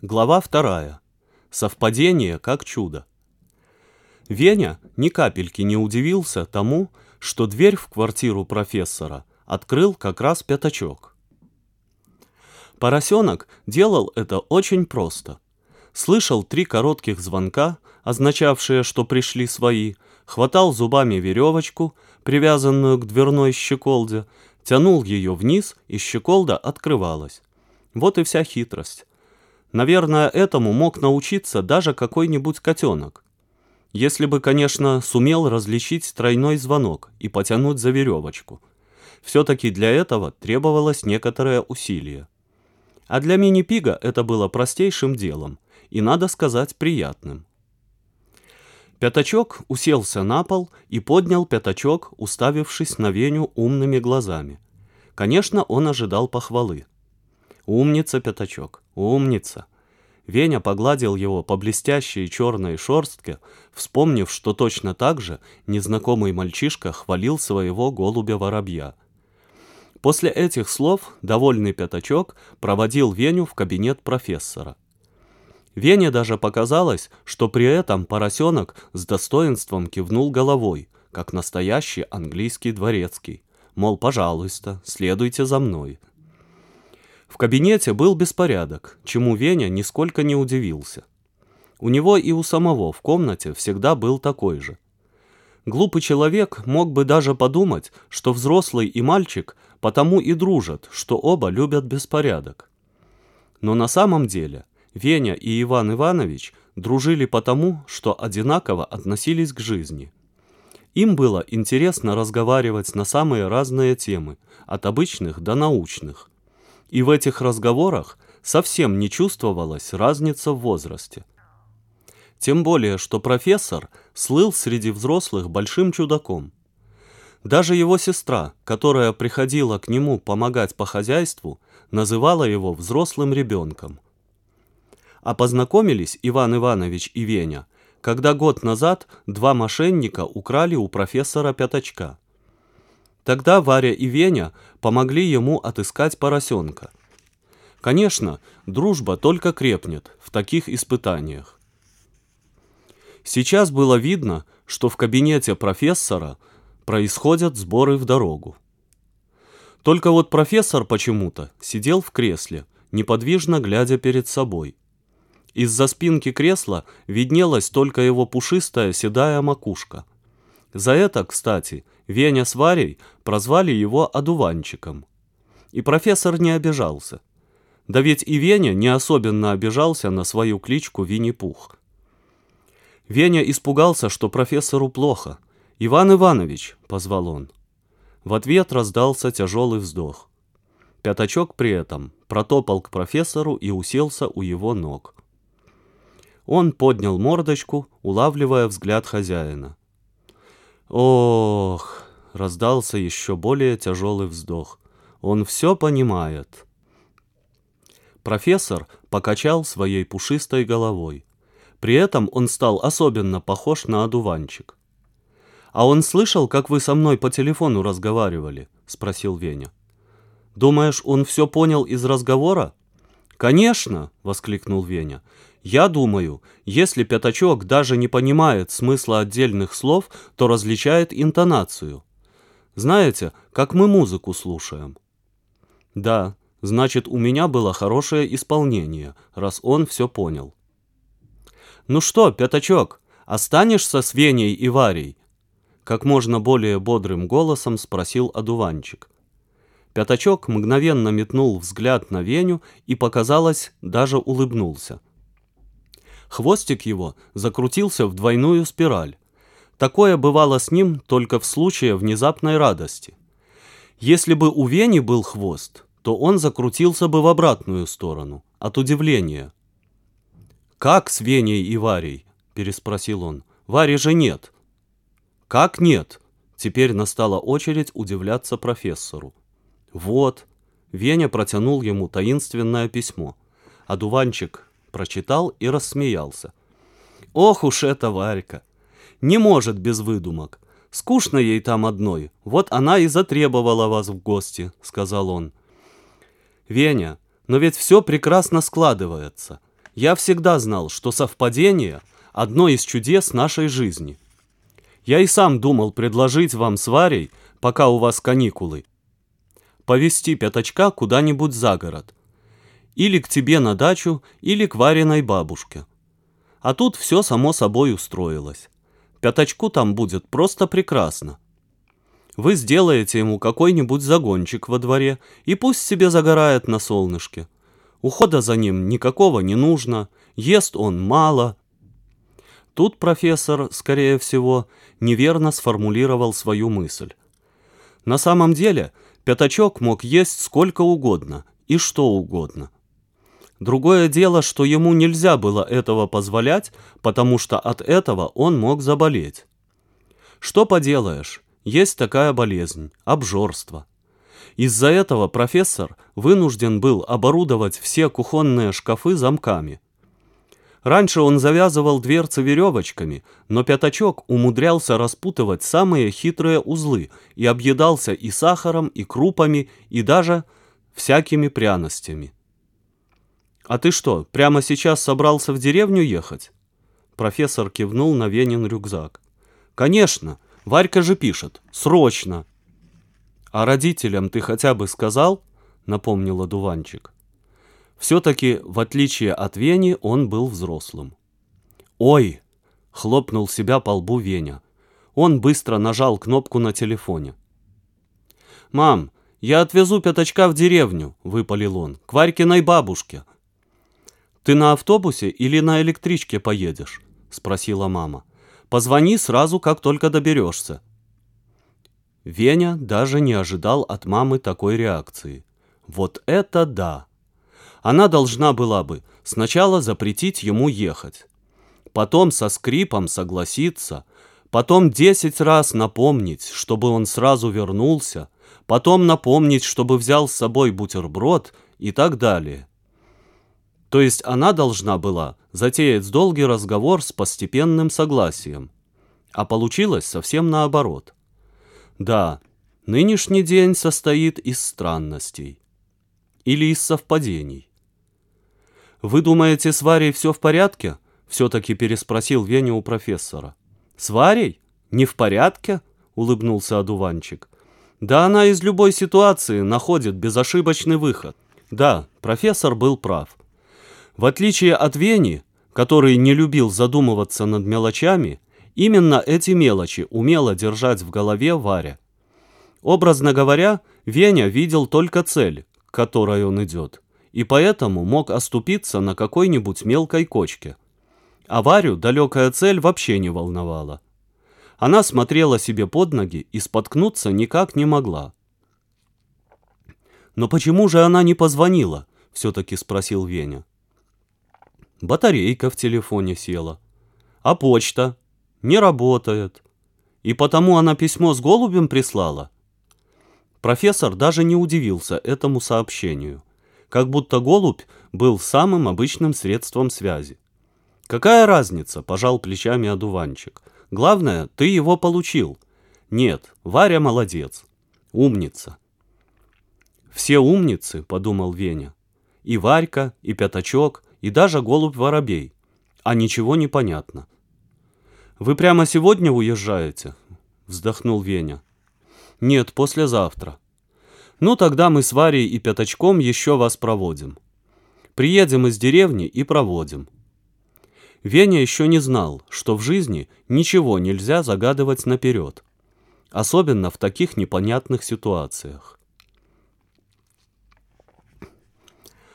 Глава 2. Совпадение как чудо. Веня ни капельки не удивился тому, что дверь в квартиру профессора открыл как раз Пятачок. Поросенок делал это очень просто. Слышал 3 коротких звонка, означавшие, что пришли свои, хватал зубами веревочку, привязанную к дверной щеколде, тянул ее вниз, и щеколда открывалась. Вот и вся хитрость. Наверное, этому мог научиться даже какой-нибудь котенок. Если бы, конечно, сумел различить тройной звонок и потянуть за веревочку. Все-таки для этого требовалось некоторое усилие. А для мини-пига это было простейшим делом и, надо сказать, приятным. Пятачок уселся на пол и поднял пятачок, уставившись на Веню умными глазами. Конечно, он ожидал похвалы. «Умница, Пятачок, умница!» Веня погладил его по блестящей черной шерстке, вспомнив, что точно так же незнакомый мальчишка хвалил своего голубя-воробья. После этих слов довольный Пятачок проводил Веню в кабинет профессора. Вене даже показалось, что при этом поросенок с достоинством кивнул головой, как настоящий английский дворецкий, мол, пожалуйста, следуйте за мной. В кабинете был беспорядок, чему Веня нисколько не удивился. У него и у самого в комнате всегда был такой же. Глупый человек мог бы даже подумать, что взрослый и мальчик потому и дружат, что оба любят беспорядок. Но на самом деле Веня и Иван Иванович дружили потому, что одинаково относились к жизни. Им было интересно разговаривать на самые разные темы, от обычных до научных. И в этих разговорах совсем не чувствовалась разница в возрасте. Тем более, что профессор слыл среди взрослых большим чудаком. Даже его сестра, которая приходила к нему помогать по хозяйству, называла его взрослым ребенком. А познакомились Иван Иванович и Веня, когда год назад 2 мошенника украли у профессора Пятачка. Тогда Варя и Веня помогли ему отыскать поросенка. Конечно, дружба только крепнет в таких испытаниях. Сейчас было видно, что в кабинете профессора происходят сборы в дорогу. Только вот профессор почему-то сидел в кресле, неподвижно глядя перед собой. Из-за спинки кресла виднелась только его пушистая седая макушка. За это, кстати, Веня с Варей прозвали его одуванчиком. И профессор не обижался. Да ведь и Веня не особенно обижался на свою кличку Винни-Пух. Веня испугался, что профессору плохо. «Иван Иванович!» — позвал он. В ответ раздался тяжелый вздох. Пятачок при этом протопал к профессору и уселся у его ног. Он поднял мордочку, улавливая взгляд хозяина. «Ох!» — раздался еще более тяжелый вздох. «Он все понимает». Профессор покачал своей пушистой головой. При этом он стал особенно похож на одуванчик. «А он слышал, как вы со мной по телефону разговаривали?» — спросил Веня. «Думаешь, он все понял из разговора?» «Конечно!» — воскликнул Веня. «Я думаю, если Пятачок даже не понимает смысла отдельных слов, то различает интонацию. Знаете, как мы музыку слушаем?» «Да, значит, у меня было хорошее исполнение, раз он все понял». «Ну что, Пятачок, останешься с Веней и Варей?» Как можно более бодрым голосом спросил одуванчик. Пятачок мгновенно метнул взгляд на Веню и, показалось, даже улыбнулся. Хвостик его закрутился в двойную спираль. Такое бывало с ним только в случае внезапной радости. Если бы у Вени был хвост, то он закрутился бы в обратную сторону, от удивления. «Как с Веней и Варей?» – переспросил он. «Вари же нет». «Как нет?» Теперь настала очередь удивляться профессору. «Вот». Веня протянул ему таинственное письмо. Одуванчик прочитал и рассмеялся. «Ох уж эта Варька! Не может без выдумок. Скучно ей там одной. Вот она и затребовала вас в гости», — сказал он. «Веня, но ведь все прекрасно складывается. Я всегда знал, что совпадение – одно из чудес нашей жизни. Я и сам думал предложить вам с Варей, пока у вас каникулы, повезти Пятачка куда-нибудь за город. Или к тебе на дачу, или к Вариной бабушке. А тут все само собой устроилось. Пятачку там будет просто прекрасно. Вы сделаете ему какой-нибудь загончик во дворе, и пусть себе загорает на солнышке. Ухода за ним никакого не нужно, ест он мало. Тут профессор, скорее всего, неверно сформулировал свою мысль. На самом деле, Пятачок мог есть сколько угодно и что угодно. Другое дело, что ему нельзя было этого позволять, потому что от этого он мог заболеть. Что поделаешь, есть такая болезнь – обжорство. Из-за этого профессор вынужден был оборудовать все кухонные шкафы замками. Раньше он завязывал дверцы веревочками, но Пятачок умудрялся распутывать самые хитрые узлы и объедался и сахаром, и крупами, и даже всякими пряностями. «А ты что, прямо сейчас собрался в деревню ехать?» Профессор кивнул на Венин рюкзак. «Конечно, Варька же пишет. Срочно!» «А родителям ты хотя бы сказал?» — напомнил одуванчик. Все-таки, в отличие от Вени, он был взрослым. «Ой!» — хлопнул себя по лбу Веня. Он быстро нажал кнопку на телефоне. «Мам, я отвезу Пятачка в деревню», — выпалил он, — «к Варькиной бабушке». «Ты на автобусе или на электричке поедешь?» — спросила мама. «Позвони сразу, как только доберешься». Веня даже не ожидал от мамы такой реакции. Вот это да! Она должна была бы сначала запретить ему ехать, потом со скрипом согласиться, потом 10 раз напомнить, чтобы он сразу вернулся, потом напомнить, чтобы взял с собой бутерброд и так далее. То есть она должна была затеять долгий разговор с постепенным согласием. А получилось совсем наоборот. Да, нынешний день состоит из странностей. Или из совпадений. «Вы думаете, с Варей все в порядке?» — все-таки переспросил Веня у профессора. «С Варей? Не в порядке?» — улыбнулся одуванчик. «Да она из любой ситуации находит безошибочный выход». Да, профессор был прав. В отличие от Вени, который не любил задумываться над мелочами, именно эти мелочи умела держать в голове Варя. Образно говоря, Веня видел только цель, к которой он идет, и поэтому мог оступиться на какой-нибудь мелкой кочке. А Варю далекая цель вообще не волновала. Она смотрела себе под ноги и споткнуться никак не могла. «Но почему же она не позвонила?» — все-таки спросил Веня. Батарейка в телефоне села. А почта не работает. И потому она письмо с голубем прислала. Профессор даже не удивился этому сообщению. Как будто голубь был самым обычным средством связи. «Какая разница?» – пожал плечами одуванчик. «Главное, ты его получил». «Нет, Варя молодец. Умница». «Все умницы», – подумал Веня. «И Варька, и Пятачок, и даже голубь-воробей. А ничего не понятно». «Вы прямо сегодня уезжаете?» – вздохнул Веня. «Нет, послезавтра». «Ну, тогда мы с Варей и Пятачком еще вас проводим. Приедем из деревни и проводим». Веня еще не знал, что в жизни ничего нельзя загадывать наперед, особенно в таких непонятных ситуациях.